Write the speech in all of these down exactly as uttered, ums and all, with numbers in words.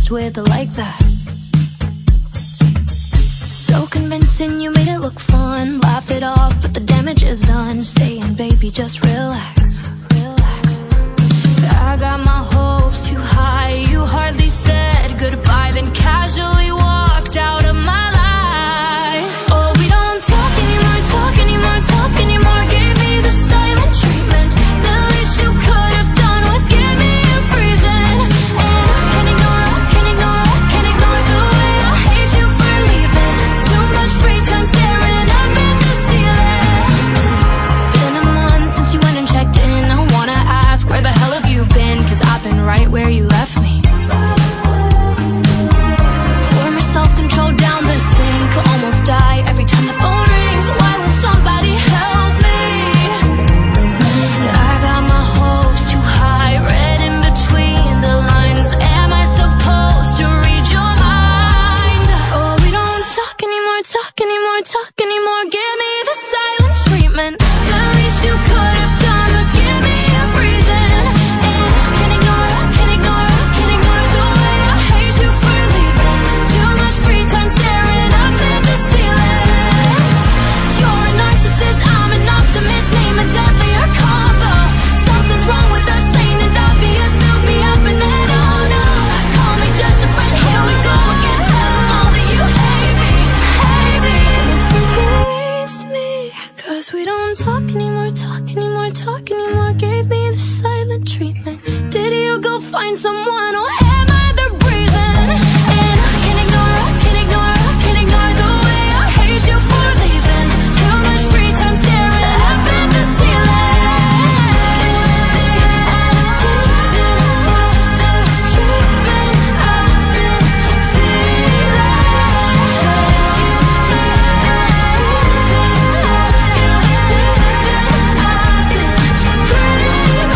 obsessed with it like that. So convincing, you made it look fun. Laugh it off, but the damage is done. Stay in, baby, just relax, relax. I got my hopes too high. You hardly said goodbye, then casually walked out of my life. Oh, we don't talk anymore, talk anymore, talk anymore. Gave me the silent treatment. The least you could have done was give me a reason. And I can't ignore, I can't ignore, I can't ignore the way I hate you for leaving. Too much free time staring up at the ceiling. It's been a month since you went and checked in. I wanna ask, where the hell have you been? Cause I've been right where you left me. Pour my self-control down the sink. Almost die every time the phone rings. Why won't somebody help me? I got my hopes too high, read in between the lines. Am I supposed to read your mind? Oh, we don't talk anymore, talk anymore, talk anymore. Give me the silent treatment. The least you could have done was give me a reason. And I can't ignore, I can't ignore, I can't ignore the way I hate you for leaving. Too much free time staring up at the ceiling. You're a narcissist, I'm an optimist. Name a deadlier combo. Something's wrong with us, ain't it obvious? Build me up and then oh no. Call me just a friend, here we go again. Tell them all that you hate me, hate me. Listen, please to me, cause we don't talk anymore, talk anymore, talk anymore. Gave me the silent treatment. Did you go find someone, or am I the reason? And I can't ignore, I can't ignore, I can't ignore the way I hate you for leaving. Too much free time staring up at the ceiling. Reason for the treatment I've been feeling. Reason for you leaving. I've been screaming.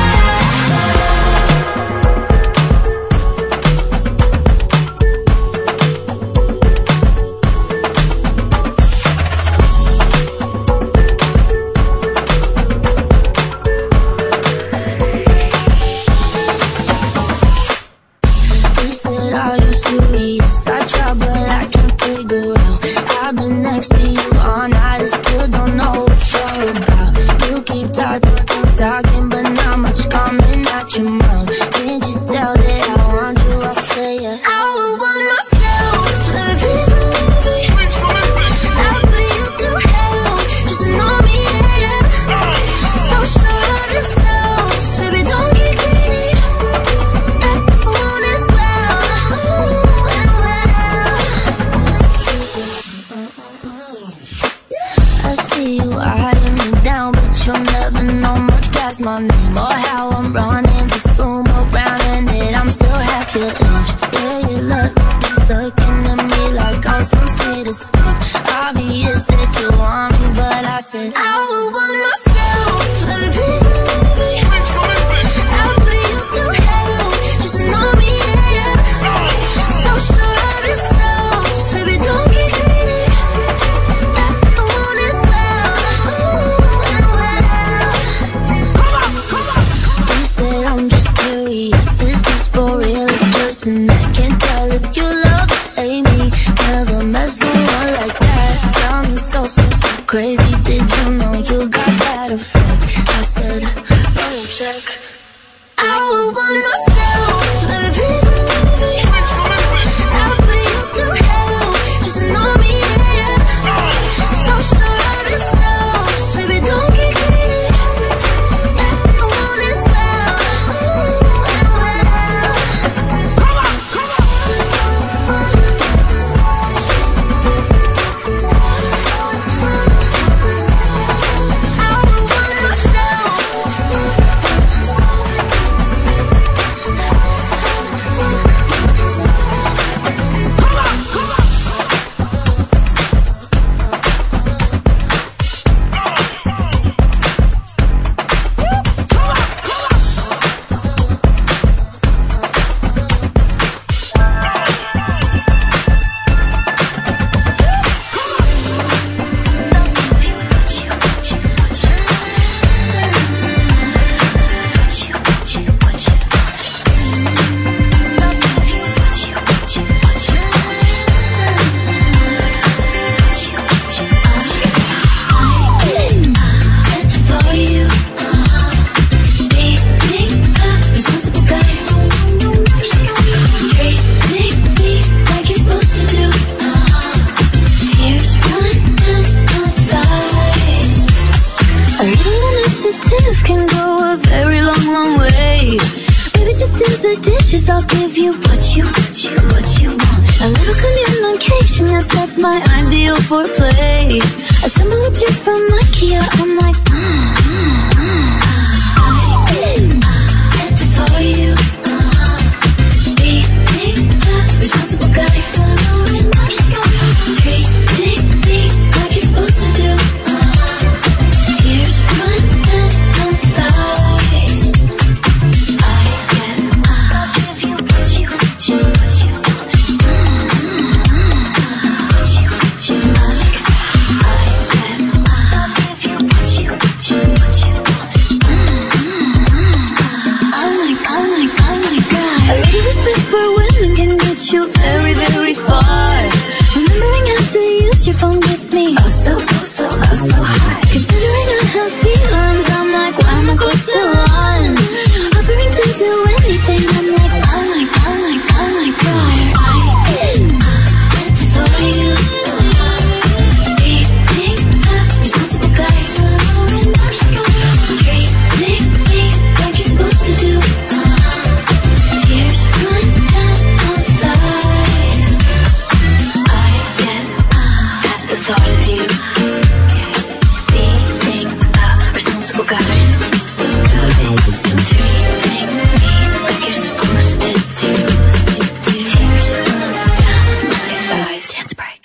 He said, are you serious? I try, but I can't figure out. I've been next to you all night and still don't know what you're about. You keep talking, talking, but not much coming out your mouth. Can't you tell that I want you? I say it. I would want myself. Baby, please believe me. I'll put you through hell. Just know me, yeah. So sure of yourself. Baby, don't get greedy. I want it well, well, well. I see you eyeing me down, but you'll never know much past my name or how I'm running this room around, and that I'm still half your age. Yeah, you look, looking at me like I'm some sweet escape. Obvious that you want me, but I said I would want myself. Baby, please believe me. I'll put you through hell. Just know me, yeah. So sure of yourself. Baby, don't get greedy. I want it well, well, well. You said I'm just curious. Is this for real or just a night? Can't tell if you love or hate me. Never met someone like that. Got me so, so, so crazy. Did you know you got that effect? I said, let me check. I would want myself. Baby, please believe me. I'll put you through hell. Just know me, yeah. So sure of yourself. Baby, don't get greedy. I want it well, well, well. I would want myself. positive can go a very long, long way. Baby, just do the dishes, I'll give you what you, what you, what you want. A little communication, yes, that's my ideal foreplay. Assemble a trip from IKEA, I'm like, mm, mm, mm. I at the thought of you, uh-huh. Being the responsible guy, so no responsible. Treating me like you're supposed to do, uh-huh. Tears run down my thighs. I get, I'll give you what you, what you, what you want. Mm-hmm. What you, what you, what you. I get, I'll give you what you, what you, what you want. Mm-hmm. Oh my, oh my, oh my God. A lady respect for women can get you very, very far. Remembering how to use your phone gets me oh so, oh so, oh so high. Considering unhealthy arms, I'm like, why am I close to one? Offering to do anything, I'm like, oh my, oh my, oh my God. I at the thought of you, being the responsible guy, so responsible. Treating me like you're supposed to do, uh-huh. Tears run down my thighs. I get at the thought of you, being the responsible guy, so good. So treating me like you're supposed to do. Tears run down my thighs. Dance break.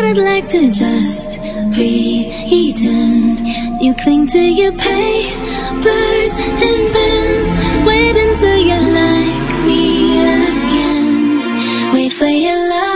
I'd like to just pretend you cling to your papers and pens. Wait until you like me again. Wait for your love.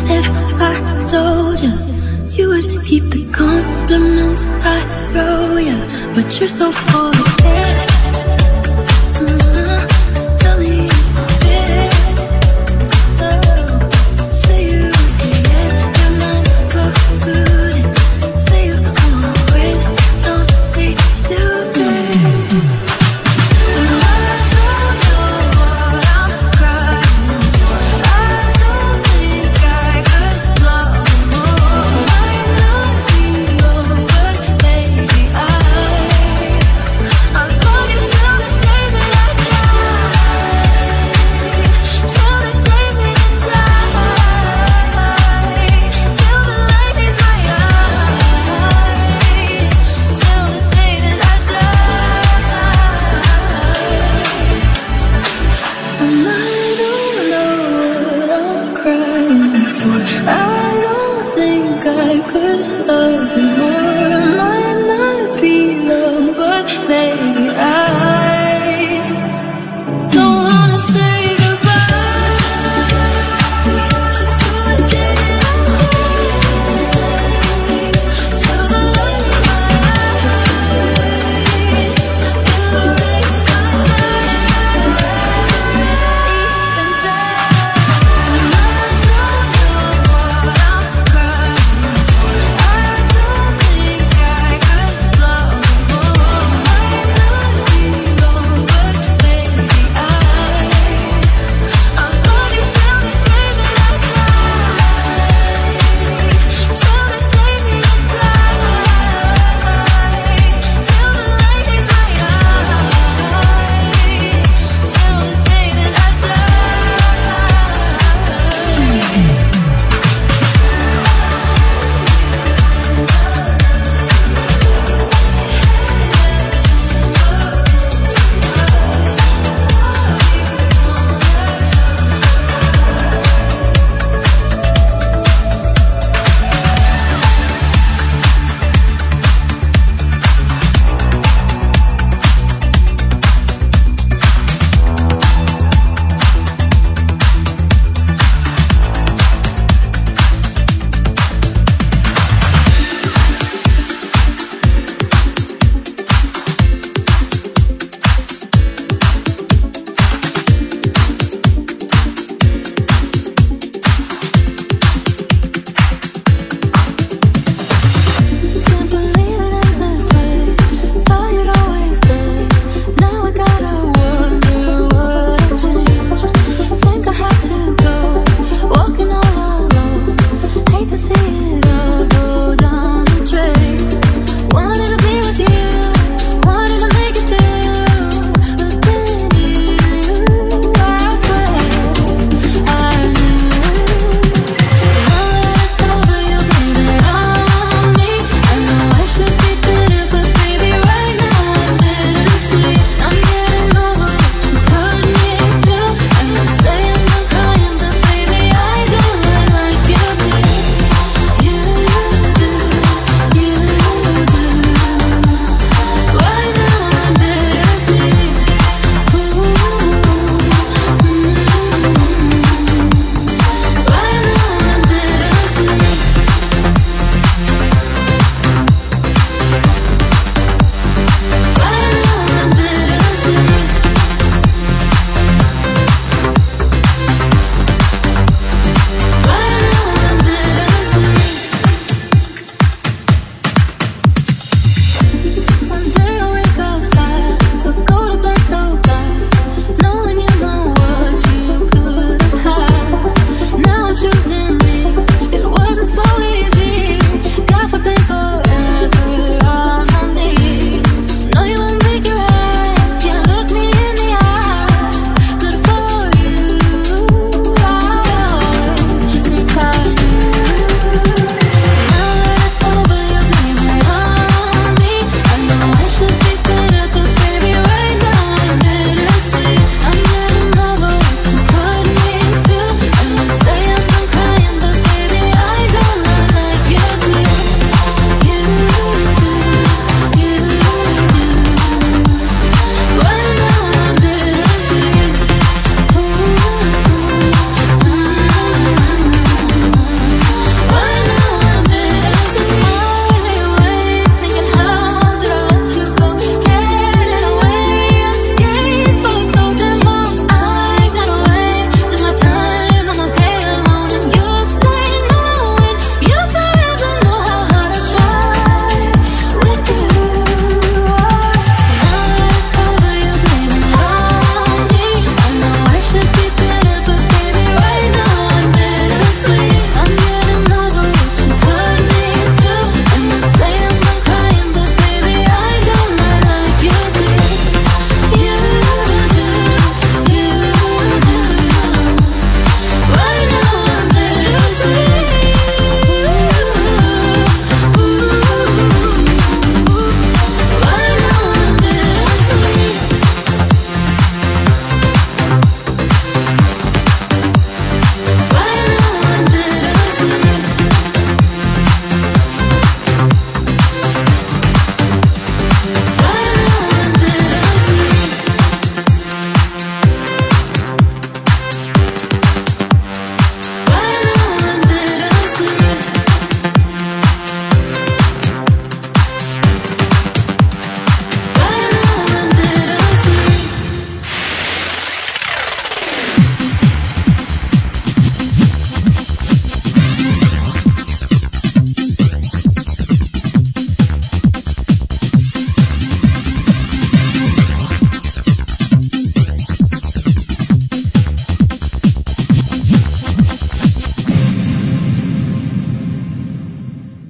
if I told you you would keep the compliments I throw you, but you're so full of it. Uh-huh. Tell me it's a bit. Oh, say you see it, your mind's polluted. Say you wanna quit, don't be stupid. And I don't know what I'm crying for. I don't think I could love you more. Might not be young, but maybe I I'll love you till the day that I die. Till the day that I die. Till the light leaves my eyes. Till the day that I die. And I don't know what I'm crying for. I don't think I could love you